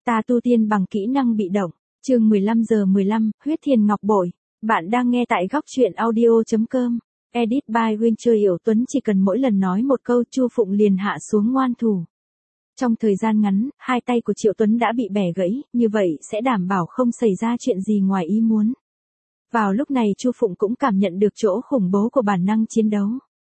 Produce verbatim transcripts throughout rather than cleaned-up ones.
Ta tu tiên bằng kỹ năng bị động, chương mười lăm giờ mười lăm, huyết thiền ngọc bội. Bạn đang nghe tại góc truyện audio chấm com. Edit by Winter Hiểu Tuấn. Chỉ cần mỗi lần nói một câu, Chu Phụng liền hạ xuống ngoan thủ. Trong thời gian ngắn, hai tay của Triệu Tuấn đã bị bẻ gãy, như vậy sẽ đảm bảo không xảy ra chuyện gì ngoài ý muốn. Vào lúc này Chu Phụng cũng cảm nhận được chỗ khủng bố của bản năng chiến đấu.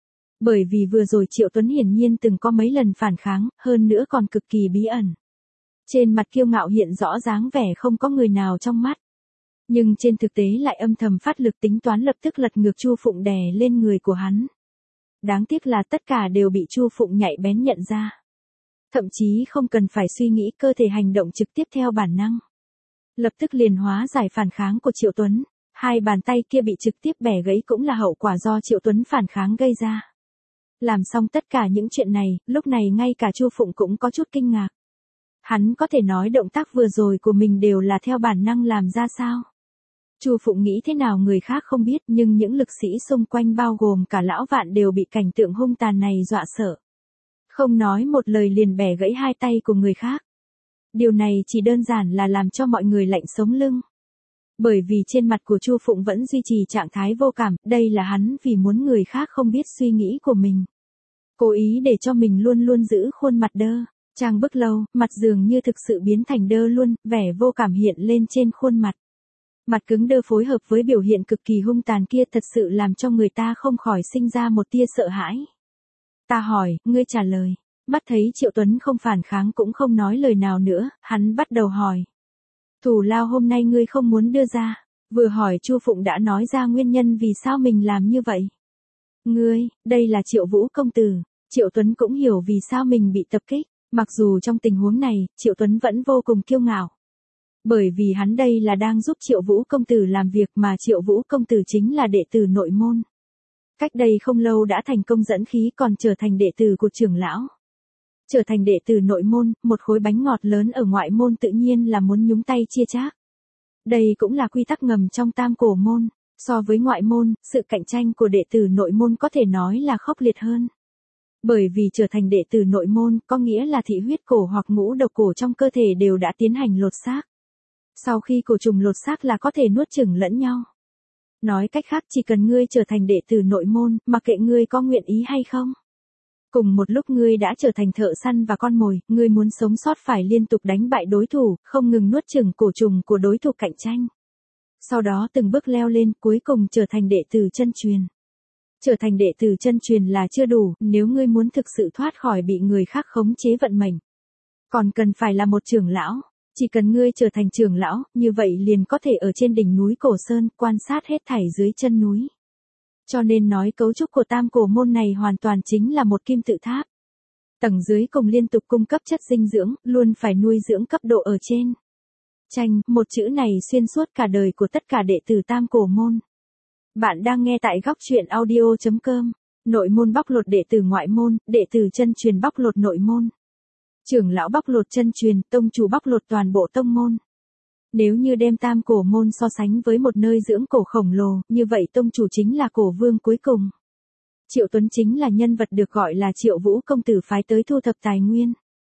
Bởi vì vừa rồi Triệu Tuấn hiển nhiên từng có mấy lần phản kháng, hơn nữa còn cực kỳ bí ẩn. Trên mặt kiêu ngạo hiện rõ dáng vẻ không có người nào trong mắt. Nhưng trên thực tế lại âm thầm phát lực tính toán lập tức lật ngược Chu Phụng đè lên người của hắn. Đáng tiếc là tất cả đều bị Chu Phụng nhạy bén nhận ra. Thậm chí không cần phải suy nghĩ, cơ thể hành động trực tiếp theo bản năng. Lập tức liền hóa giải phản kháng của Triệu Tuấn. Hai bàn tay kia bị trực tiếp bẻ gãy cũng là hậu quả do Triệu Tuấn phản kháng gây ra. Làm xong tất cả những chuyện này, lúc này ngay cả Chu Phụng cũng có chút kinh ngạc. Hắn có thể nói động tác vừa rồi của mình đều là theo bản năng làm ra sao? Chu Phụng nghĩ thế nào người khác không biết, nhưng những lực sĩ xung quanh bao gồm cả lão Vạn đều bị cảnh tượng hung tàn này dọa sợ. Không nói một lời liền bẻ gãy hai tay của người khác. Điều này chỉ đơn giản là làm cho mọi người lạnh sống lưng. Bởi vì trên mặt của Chu Phụng vẫn duy trì trạng thái vô cảm, đây là hắn vì muốn người khác không biết suy nghĩ của mình. Cố ý để cho mình luôn luôn giữ khuôn mặt đơ. Trang bức lâu, mặt dường như thực sự biến thành đơ luôn, vẻ vô cảm hiện lên trên khuôn mặt. Mặt cứng đơ phối hợp với biểu hiện cực kỳ hung tàn kia thật sự làm cho người ta không khỏi sinh ra một tia sợ hãi. Ta hỏi, ngươi trả lời. Mắt thấy Triệu Tuấn không phản kháng cũng không nói lời nào nữa, hắn bắt đầu hỏi. Thù lao hôm nay ngươi không muốn đưa ra. Vừa hỏi Chu Phụng đã nói ra nguyên nhân vì sao mình làm như vậy. Ngươi, đây là Triệu Vũ công tử. Triệu Tuấn cũng hiểu vì sao mình bị tập kích. Mặc dù trong tình huống này, Triệu Tuấn vẫn vô cùng kiêu ngạo. Bởi vì hắn đây là đang giúp Triệu Vũ công tử làm việc mà Triệu Vũ công tử chính là đệ tử nội môn. Cách đây không lâu đã thành công dẫn khí còn trở thành đệ tử của trưởng lão. Trở thành đệ tử nội môn, một khối bánh ngọt lớn ở ngoại môn tự nhiên là muốn nhúng tay chia chác. Đây cũng là quy tắc ngầm trong tam cổ môn. So với ngoại môn, sự cạnh tranh của đệ tử nội môn có thể nói là khốc liệt hơn. Bởi vì trở thành đệ tử nội môn có nghĩa là thị huyết cổ hoặc ngũ độc cổ trong cơ thể đều đã tiến hành lột xác. Sau khi cổ trùng lột xác là có thể nuốt chửng lẫn nhau. Nói cách khác chỉ cần ngươi trở thành đệ tử nội môn, mặc kệ ngươi có nguyện ý hay không. Cùng một lúc ngươi đã trở thành thợ săn và con mồi, ngươi muốn sống sót phải liên tục đánh bại đối thủ, không ngừng nuốt chửng cổ trùng của đối thủ cạnh tranh. Sau đó từng bước leo lên, cuối cùng trở thành đệ tử chân truyền. Trở thành đệ tử chân truyền là chưa đủ, nếu ngươi muốn thực sự thoát khỏi bị người khác khống chế vận mệnh. Còn cần phải là một trưởng lão, chỉ cần ngươi trở thành trưởng lão, như vậy liền có thể ở trên đỉnh núi Cổ Sơn, quan sát hết thảy dưới chân núi. Cho nên nói cấu trúc của tam cổ môn này hoàn toàn chính là một kim tự tháp. Tầng dưới cùng liên tục cung cấp chất dinh dưỡng, luôn phải nuôi dưỡng cấp độ ở trên. Tranh, một chữ này xuyên suốt cả đời của tất cả đệ tử tam cổ môn. Bạn đang nghe tại góc truyện audio chấm com. Nội môn bóc lột đệ tử ngoại môn, đệ tử chân truyền bóc lột nội môn. Trưởng lão bóc lột chân truyền, tông chủ bóc lột toàn bộ tông môn. Nếu như đem tam cổ môn so sánh với một nơi dưỡng cổ khổng lồ, như vậy tông chủ chính là cổ vương cuối cùng. Triệu Tuấn chính là nhân vật được gọi là Triệu Vũ công tử phái tới thu thập tài nguyên.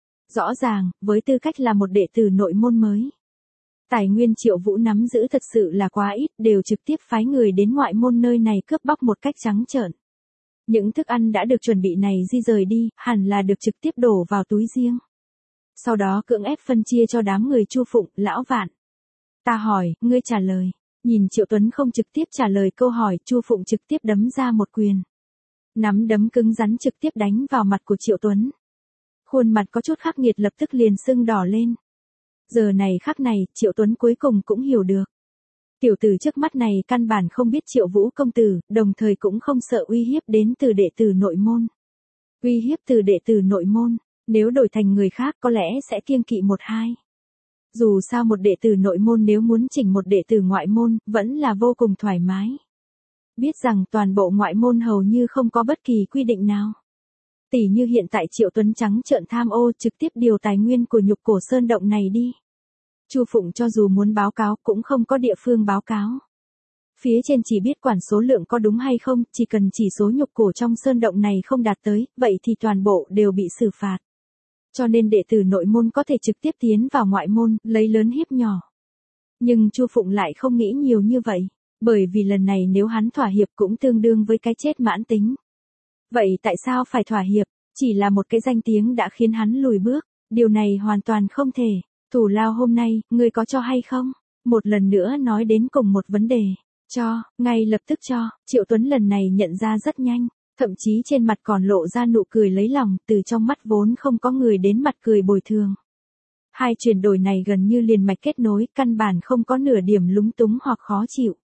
Rõ ràng, với tư cách là một đệ tử nội môn mới. Tài nguyên Triệu Vũ nắm giữ thật sự là quá ít, đều trực tiếp phái người đến ngoại môn nơi này cướp bóc một cách trắng trợn. Những thức ăn đã được chuẩn bị này di rời đi, hẳn là được trực tiếp đổ vào túi riêng. Sau đó cưỡng ép phân chia cho đám người Chu Phụng, lão Vạn. Ta hỏi, ngươi trả lời. Nhìn Triệu Tuấn không trực tiếp trả lời câu hỏi, Chu Phụng trực tiếp đấm ra một quyền. Nắm đấm cứng rắn trực tiếp đánh vào mặt của Triệu Tuấn. Khuôn mặt có chút khắc nghiệt lập tức liền sưng đỏ lên. Giờ này khắc này, Triệu Tuấn cuối cùng cũng hiểu được. Tiểu tử trước mắt này căn bản không biết Triệu Vũ công tử, đồng thời cũng không sợ uy hiếp đến từ đệ tử nội môn. Uy hiếp từ đệ tử nội môn, nếu đổi thành người khác có lẽ sẽ kiêng kỵ một hai. Dù sao một đệ tử nội môn nếu muốn chỉnh một đệ tử ngoại môn, vẫn là vô cùng thoải mái. Biết rằng toàn bộ ngoại môn hầu như không có bất kỳ quy định nào. Tỷ như hiện tại Triệu Tuấn trắng trợn tham ô trực tiếp điều tài nguyên của nhục cổ sơn động này đi. Chu Phụng cho dù muốn báo cáo cũng không có địa phương báo cáo. Phía trên chỉ biết quản số lượng có đúng hay không, chỉ cần chỉ số nhục cổ trong sơn động này không đạt tới, vậy thì toàn bộ đều bị xử phạt. cho nên đệ tử nội môn có thể trực tiếp tiến vào ngoại môn, lấy lớn hiếp nhỏ. Nhưng Chu Phụng lại không nghĩ nhiều như vậy, bởi vì lần này nếu hắn thỏa hiệp cũng tương đương với cái chết mãn tính. Vậy tại sao phải thỏa hiệp? Chỉ là một cái danh tiếng đã khiến hắn lùi bước, điều này hoàn toàn không thể. Thủ lao hôm nay, ngươi có cho hay không? Một lần nữa nói đến cùng một vấn đề. Cho, ngay lập tức cho. Triệu Tuấn lần này nhận ra rất nhanh, thậm chí trên mặt còn lộ ra nụ cười lấy lòng, từ trong mắt vốn không có người đến mặt cười bồi thường. Hai chuyển đổi này gần như liền mạch kết nối, căn bản không có nửa điểm lúng túng hoặc khó chịu.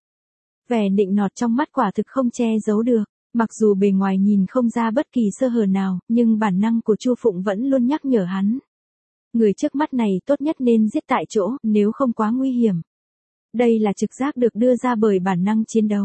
Vẻ nịnh nọt trong mắt quả thực không che giấu được, mặc dù bề ngoài nhìn không ra bất kỳ sơ hở nào, nhưng bản năng của Chu Phụng vẫn luôn nhắc nhở hắn. Người trước mắt này tốt nhất nên giết tại chỗ, nếu không quá nguy hiểm. Đây là trực giác được đưa ra bởi bản năng chiến đấu.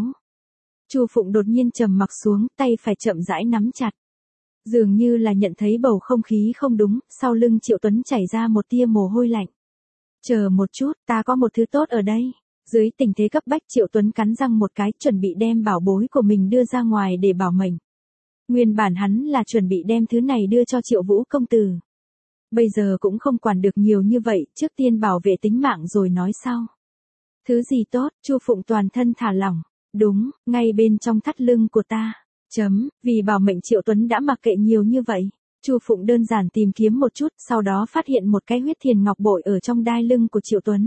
Chu Phụng đột nhiên trầm mặc xuống, tay phải chậm rãi nắm chặt. Dường như là nhận thấy bầu không khí không đúng, sau lưng Triệu Tuấn chảy ra một tia mồ hôi lạnh. Chờ một chút, ta có một thứ tốt ở đây. Dưới tình thế cấp bách Triệu Tuấn cắn răng một cái, chuẩn bị đem bảo bối của mình đưa ra ngoài để bảo mệnh. Nguyên bản hắn là chuẩn bị đem thứ này đưa cho Triệu Vũ công tử. Bây giờ cũng không quản được nhiều như vậy, trước tiên bảo vệ tính mạng rồi nói sau. Thứ gì tốt? Chu Phụng toàn thân thả lỏng. Đúng, ngay bên trong thắt lưng của ta. Chấm, vì bảo mệnh Triệu Tuấn đã mặc kệ nhiều như vậy. Chu Phụng đơn giản tìm kiếm một chút, sau đó phát hiện một cái huyết thiền ngọc bội ở trong đai lưng của Triệu Tuấn.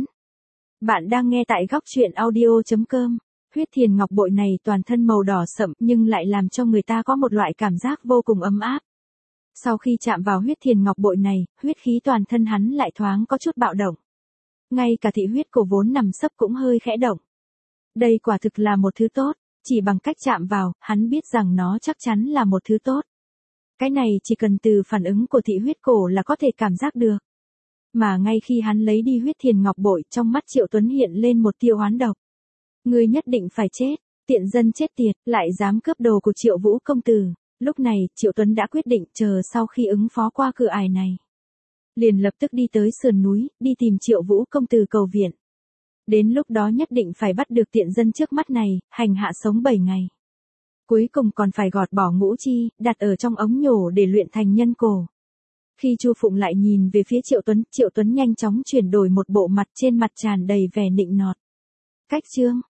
Bạn đang nghe tại góc truyện audio chấm com. Huyết thiền ngọc bội này toàn thân màu đỏ sậm nhưng lại làm cho người ta có một loại cảm giác vô cùng ấm áp. Sau khi chạm vào huyết thiền ngọc bội này, huyết khí toàn thân hắn lại thoáng có chút bạo động. Ngay cả thị huyết cổ vốn nằm sấp cũng hơi khẽ động. Đây quả thực là một thứ tốt, chỉ bằng cách chạm vào, hắn biết rằng nó chắc chắn là một thứ tốt. Cái này chỉ cần từ phản ứng của thị huyết cổ là có thể cảm giác được. Mà ngay khi hắn lấy đi huyết thiền ngọc bội, trong mắt Triệu Tuấn hiện lên một tia oán độc. Ngươi nhất định phải chết, tiện dân chết tiệt, lại dám cướp đồ của Triệu Vũ công tử. Lúc này, Triệu Tuấn đã quyết định chờ sau khi ứng phó qua cửa ải này. Liền lập tức đi tới sườn núi, đi tìm Triệu Vũ công tử cầu viện. Đến lúc đó nhất định phải bắt được tiện dân trước mắt này, hành hạ sống bảy ngày. Cuối cùng còn phải gọt bỏ ngũ chi, đặt ở trong ống nhổ để luyện thành nhân cổ. Khi Chu Phụng lại nhìn về phía Triệu Tuấn, Triệu Tuấn nhanh chóng chuyển đổi một bộ mặt, trên mặt tràn đầy vẻ nịnh nọt. Cách chương,